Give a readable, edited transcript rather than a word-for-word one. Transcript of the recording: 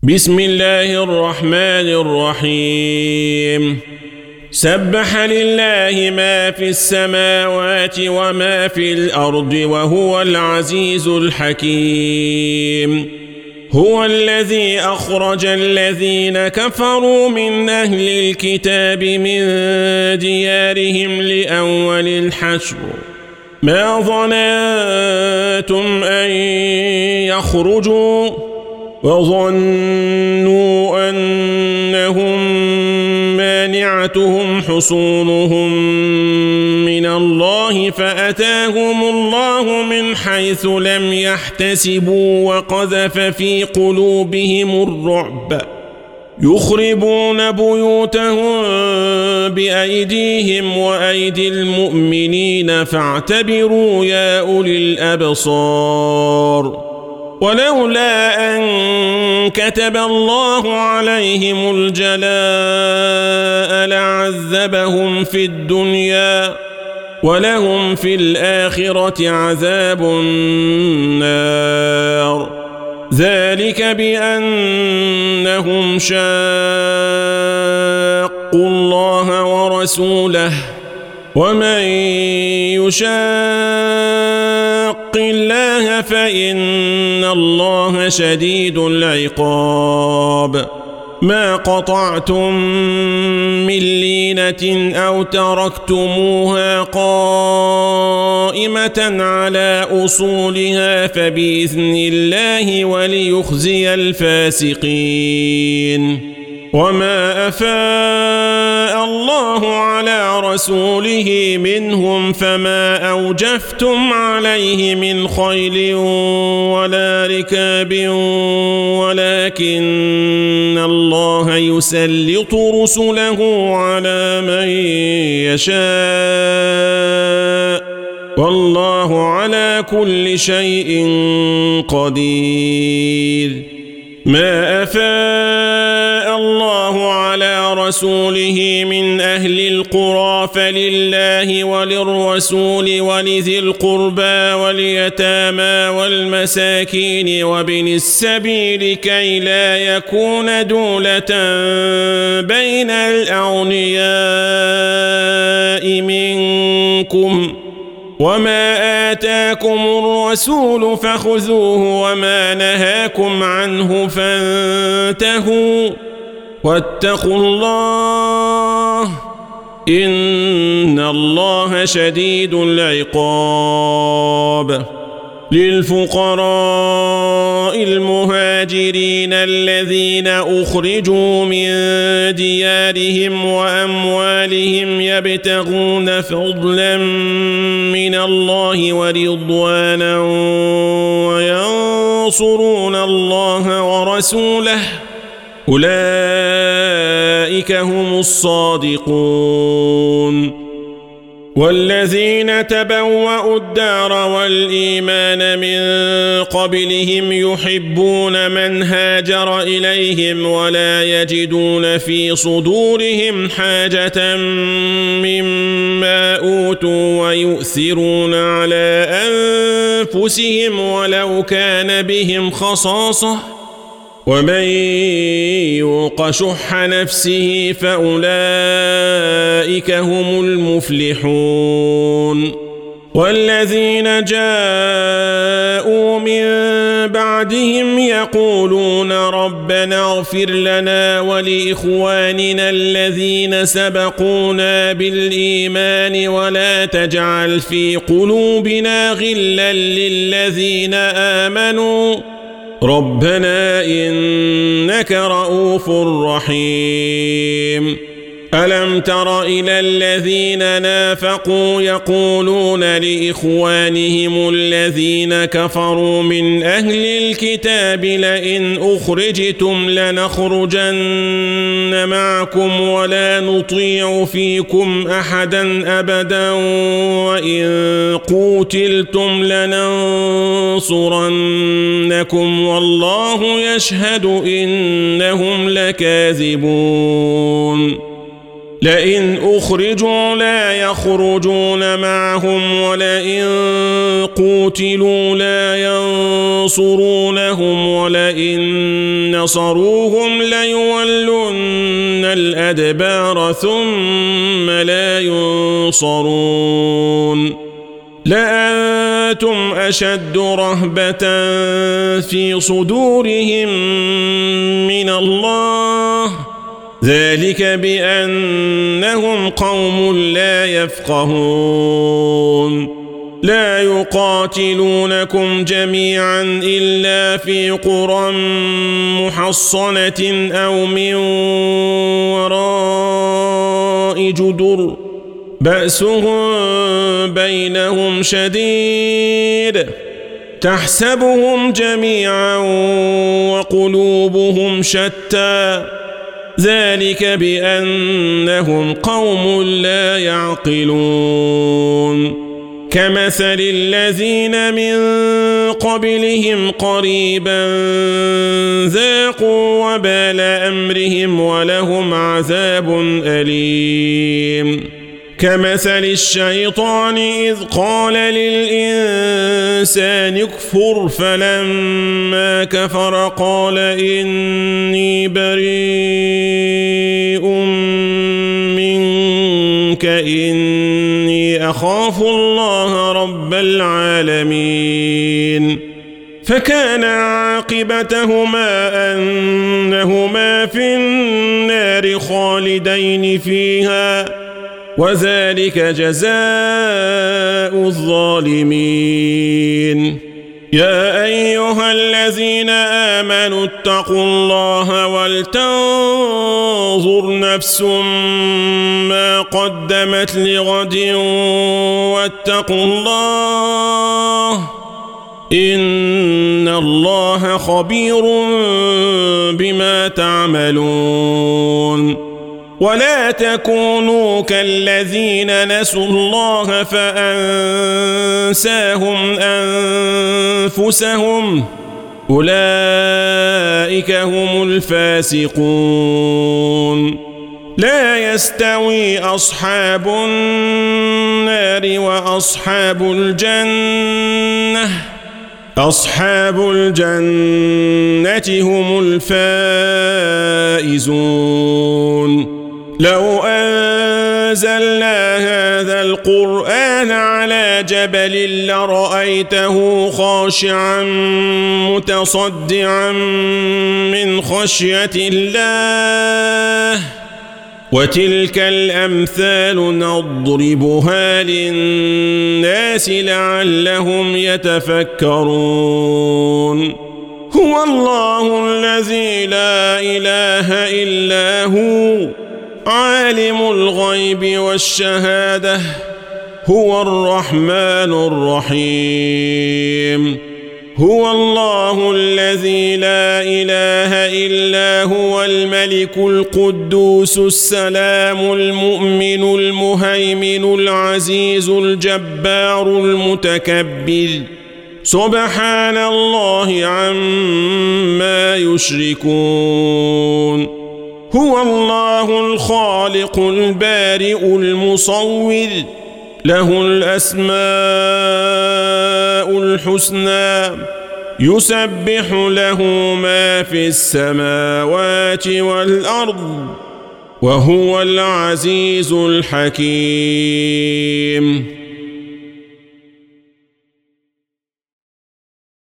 بسم الله الرحمن الرحيم سبح لله ما في السماوات وما في الأرض وهو العزيز الحكيم هو الذي أخرج الذين كفروا من أهل الكتاب من ديارهم لأول الحشر ما ظننتم أن يخرجوا وظنوا أنهم مانعتهم حصونهم من الله فأتاهم الله من حيث لم يحتسبوا وقذف في قلوبهم الرعب يخربون بيوتهم بأيديهم وأيدي المؤمنين فاعتبروا يا أولي الأبصار ولولا أن كتب الله عليهم الجلاء لعذبهم في الدنيا ولهم في الآخرة عذاب النار ذلك بأنهم شاقوا الله ورسوله ومن يشاق الله فإن الله شديد العقاب ما قطعتم من لينة أو تركتموها قائمة على أصولها فبإذن الله وليخزي الفاسقين وما أفاء الله على رسوله منهم فما أوجفتم عليه من خيل ولا ركاب ولكن الله يسلط رسله على من يشاء والله على كل شيء قدير ما أفاء الله على رسوله من أهل القرى فلله وللرسول ولذي القربى واليتامى والمساكين وابن السبيل كي لا يكون دولة بين الأغنياء منكم وما آتاكم الرسول فخذوه وما نهاكم عنه فانتهوا واتقوا الله إن الله شديد العقاب للفقراء المهاجرين الذين أخرجوا من ديارهم وأموالهم يبتغون فضلا من الله ورضوانا وينصرون الله ورسوله أولئك هم الصادقون والذين تبوأوا الدار والإيمان من قبلهم يحبون من هاجر إليهم ولا يجدون في صدورهم حاجة مما أوتوا ويؤثرون على أنفسهم ولو كان بهم خصاصة ومن يوق شح نفسه فأولئك هم المفلحون والذين جاءوا من بعدهم يقولون ربنا اغفر لنا ولإخواننا الذين سبقونا بالإيمان ولا تجعل في قلوبنا غلا للذين آمنوا ربنا إنك رؤوف رحيم ألم تر إلى الذين نافقوا يقولون لإخوانهم الذين كفروا من أهل الكتاب لئن أخرجتم لنخرجن معكم ولا نطيع فيكم أحدا أبدا وإن قوتلتم لننصرنكم والله يشهد إنهم لكاذبون لئن أخرجوا لا يخرجون معهم ولئن قوتلوا لا ينصرونهم ولئن نصروهم ليولن الأدبار ثم لا ينصرون لأنتم أشد رهبة في صدورهم من الله ذلك بأنهم قوم لا يفقهون لا يقاتلونكم جميعا إلا في قرى محصنة أو من وراء جدر بأسهم بينهم شديد تحسبهم جميعا وقلوبهم شتى ذلك بأنهم قوم لا يعقلون كمثل الذين من قبلهم قريبا ذاقوا وبال أمرهم ولهم عذاب أليم كمثل الشيطان إذ قال للإنسان اكفر فلما كفر قال إني بريء منك إني أخاف الله رب العالمين فكان عاقبتهما أنهما في النار خالدين فيها وذلك جزاء الظالمين يا أيها الذين آمنوا اتقوا الله ولتنظر نفس ما قدمت لغد واتقوا الله إن الله خبير بما تعملون ولا تكونوا كالذين نسوا الله فأنساهم أنفسهم أولئك هم الفاسقون لا يستوي أصحاب النار وأصحاب الجنة أصحاب الجنة هم الفائزون لو أنزلنا هذا القرآن على جبل لرأيته خاشعا متصدعا من خشية الله وتلك الأمثال نضربها للناس لعلهم يتفكرون هو الله الذي لا إله إلا هو عالم الغيب والشهادة هو الرحمن الرحيم هو الله الذي لا إله إلا هو الملك القدوس السلام المؤمن المهيمن العزيز الجبار المتكبر سبحان الله عما يشركون هو الله الخالق البارئ المصور له الأسماء الحسنى يسبح له ما في السماوات والأرض وهو العزيز الحكيم